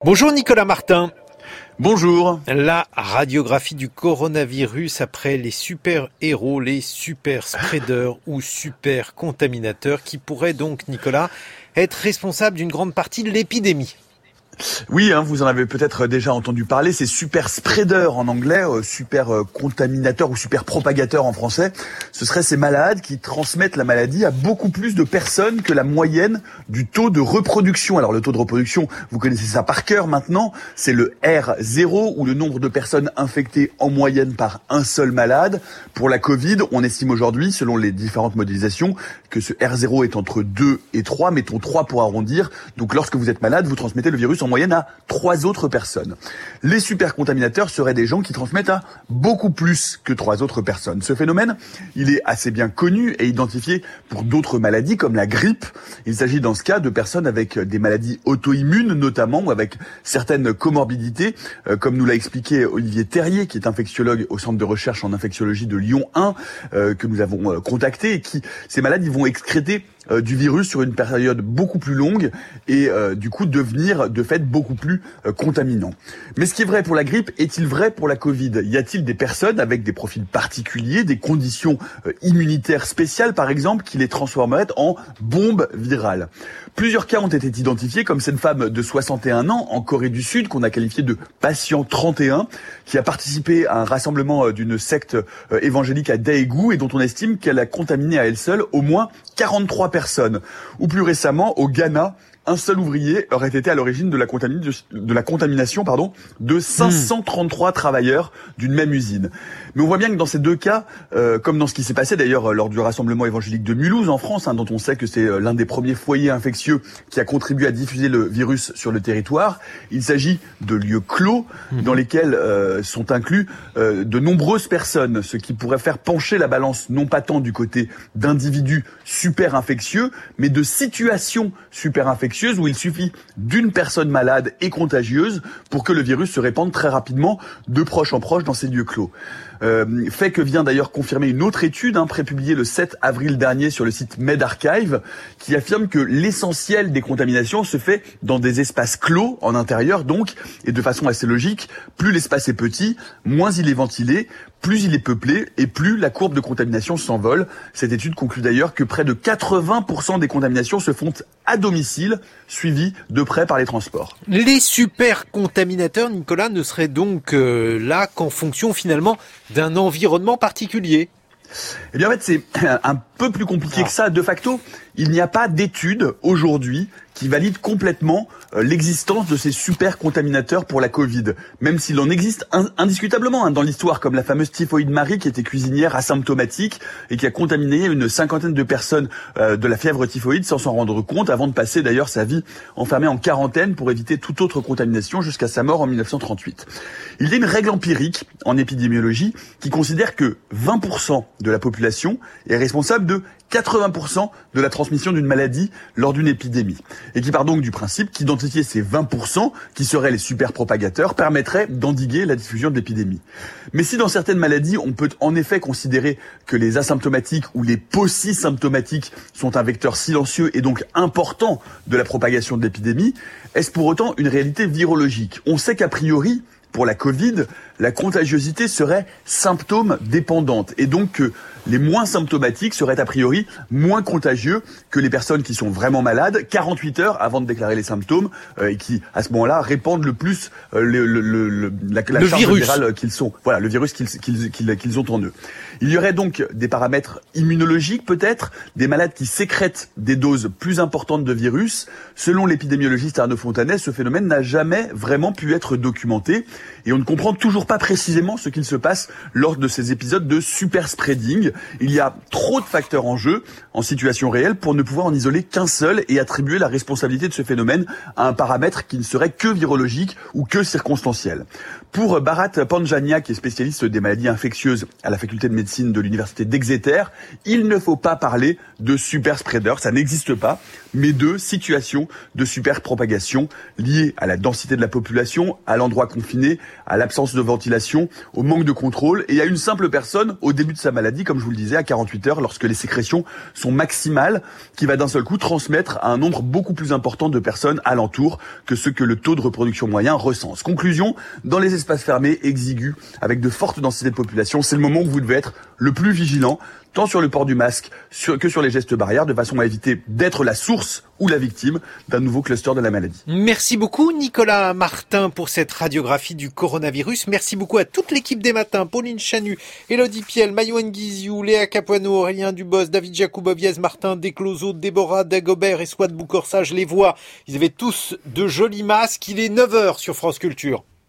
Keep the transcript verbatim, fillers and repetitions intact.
Bonjour Nicolas Martin. Bonjour. La radiographie du coronavirus après les super-héros, les super-spreaders ou super-contaminateurs qui pourraient donc, Nicolas, être responsables d'une grande partie de l'épidémie. Oui, hein, vous en avez peut-être déjà entendu parler, c'est super spreader en anglais, euh, super euh, contaminateur ou super propagateur en français. Ce seraient ces malades qui transmettent la maladie à beaucoup plus de personnes que la moyenne du taux de reproduction. Alors le taux de reproduction, vous connaissez ça par cœur maintenant, c'est le R zéro ou le nombre de personnes infectées en moyenne par un seul malade. Pour la Covid, on estime aujourd'hui, selon les différentes modélisations, que ce R zéro est entre deux et trois, mettons trois pour arrondir. Donc lorsque vous êtes malade, vous transmettez le virus en moyenne à trois autres personnes. Les supercontaminateurs seraient des gens qui transmettent à beaucoup plus que trois autres personnes. Ce phénomène, il est assez bien connu et identifié pour d'autres maladies comme la grippe. Il s'agit dans ce cas de personnes avec des maladies auto-immunes notamment ou avec certaines comorbidités, euh, comme nous l'a expliqué Olivier Terrier, qui est infectiologue au centre de recherche en infectiologie de Lyon un, euh, que nous avons euh, contacté, et qui, ces malades, ils vont excréter Euh, du virus sur une période beaucoup plus longue et euh, du coup devenir de fait beaucoup plus euh, contaminant. Mais ce qui est vrai pour la grippe est-il vrai pour la Covid ? Y a-t-il des personnes avec des profils particuliers, des conditions euh, immunitaires spéciales par exemple, qui les transformeraient en bombes virales ? Plusieurs cas ont été identifiés, comme cette femme de soixante et un ans en Corée du Sud qu'on a qualifiée de patient trente et un, qui a participé à un rassemblement euh, d'une secte euh, évangélique à Daegu et dont on estime qu'elle a contaminé à elle seule au moins quarante-trois personnes. Ou plus récemment, au Ghana, un seul ouvrier aurait été à l'origine de la, contamine, de la contamination pardon, de cinq cent trente-trois mmh. travailleurs d'une même usine. Mais on voit bien que dans ces deux cas, euh, comme dans ce qui s'est passé d'ailleurs lors du rassemblement évangélique de Mulhouse en France, hein, dont on sait que c'est l'un des premiers foyers infectieux qui a contribué à diffuser le virus sur le territoire, il s'agit de lieux clos mmh. dans lesquels euh, sont inclus euh, de nombreuses personnes, ce qui pourrait faire pencher la balance non pas tant du côté d'individus super infectieux, mais de situations super infectieuses où il suffit d'une personne malade et contagieuse pour que le virus se répande très rapidement de proche en proche dans ces lieux clos. Euh, fait que vient d'ailleurs confirmer une autre étude, hein, prépubliée le sept avril dernier sur le site MedArchive, qui affirme que l'essentiel des contaminations se fait dans des espaces clos, en intérieur donc, et de façon assez logique, plus l'espace est petit, moins il est ventilé, plus il est peuplé et plus la courbe de contamination s'envole. Cette étude conclut d'ailleurs que près de quatre-vingts pour cent des contaminations se font à domicile, suivies de près par les transports. Les super contaminateurs, Nicolas, ne seraient donc euh, là qu'en fonction finalement d'un environnement particulier. Eh bien en fait c'est un peu plus compliqué ah. que ça. De facto, il n'y a pas d'études aujourd'hui qui valide complètement euh, l'existence de ces super contaminateurs pour la Covid, même s'il en existe in- indiscutablement hein, dans l'histoire, comme la fameuse typhoïde Marie qui était cuisinière asymptomatique et qui a contaminé une cinquantaine de personnes euh, de la fièvre typhoïde sans s'en rendre compte, avant de passer d'ailleurs sa vie enfermée en quarantaine pour éviter toute autre contamination jusqu'à sa mort en dix-neuf cent trente-huit. Il y a une règle empirique en épidémiologie qui considère que vingt pour cent de la population est responsable de quatre-vingts pour cent de la transmission d'une maladie lors d'une épidémie. Et qui part donc du principe qu'identifier ces vingt pour cent qui seraient les super propagateurs permettrait d'endiguer la diffusion de l'épidémie. Mais si dans certaines maladies, on peut en effet considérer que les asymptomatiques ou les paucisymptomatiques sont un vecteur silencieux et donc important de la propagation de l'épidémie, est-ce pour autant une réalité virologique ? On sait qu'a priori, pour la Covid, la contagiosité serait symptôme dépendante et donc que les moins symptomatiques seraient a priori moins contagieux que les personnes qui sont vraiment malades quarante-huit heures avant de déclarer les symptômes euh, et qui à ce moment-là répandent le plus euh, le, le, le, la, la le charge virus. virale qu'ils sont. Voilà, le virus qu'ils, qu'ils, qu'ils, qu'ils ont en eux. Il y aurait donc des paramètres immunologiques peut-être, des malades qui sécrètent des doses plus importantes de virus. Selon l'épidémiologiste Arnaud Fontanet, ce phénomène n'a jamais vraiment pu être documenté et on ne comprend toujours pas précisément ce qu'il se passe lors de ces épisodes de super spreading. Il y a trop de facteurs en jeu, en situation réelle, pour ne pouvoir en isoler qu'un seul et attribuer la responsabilité de ce phénomène à un paramètre qui ne serait que virologique ou que circonstanciel. Pour Bharat Panjania, qui est spécialiste des maladies infectieuses à la faculté de médecine de l'université d'Exeter, il ne faut pas parler de super spreader, ça n'existe pas, mais de situations de super propagation liées à la densité de la population, à l'endroit confiné liées à l'absence de ventilation, au manque de contrôle. Et il y a une simple personne, au début de sa maladie, comme je vous le disais, à quarante-huit heures, lorsque les sécrétions sont maximales, qui va d'un seul coup transmettre à un nombre beaucoup plus important de personnes alentour que ce que le taux de reproduction moyen recense. Conclusion, dans les espaces fermés, exigus, avec de fortes densités de population, c'est le moment où vous devez être le plus vigilant, tant sur le port du masque sur, que sur les gestes barrières, de façon à éviter d'être la source ou la victime d'un nouveau cluster de la maladie. Merci beaucoup Nicolas Martin pour cette radiographie du coronavirus. Merci beaucoup à toute l'équipe des matins, Pauline Chanu, Elodie Piel, Mayouen Guiziou, Léa Capuano, Aurélien Dubos, David Jacoboviez, Martin Descloseaux, Déborah Dagobert et Swad Boucorsage. Les voix, ils avaient tous de jolis masques. Il est neuf heures sur France Culture.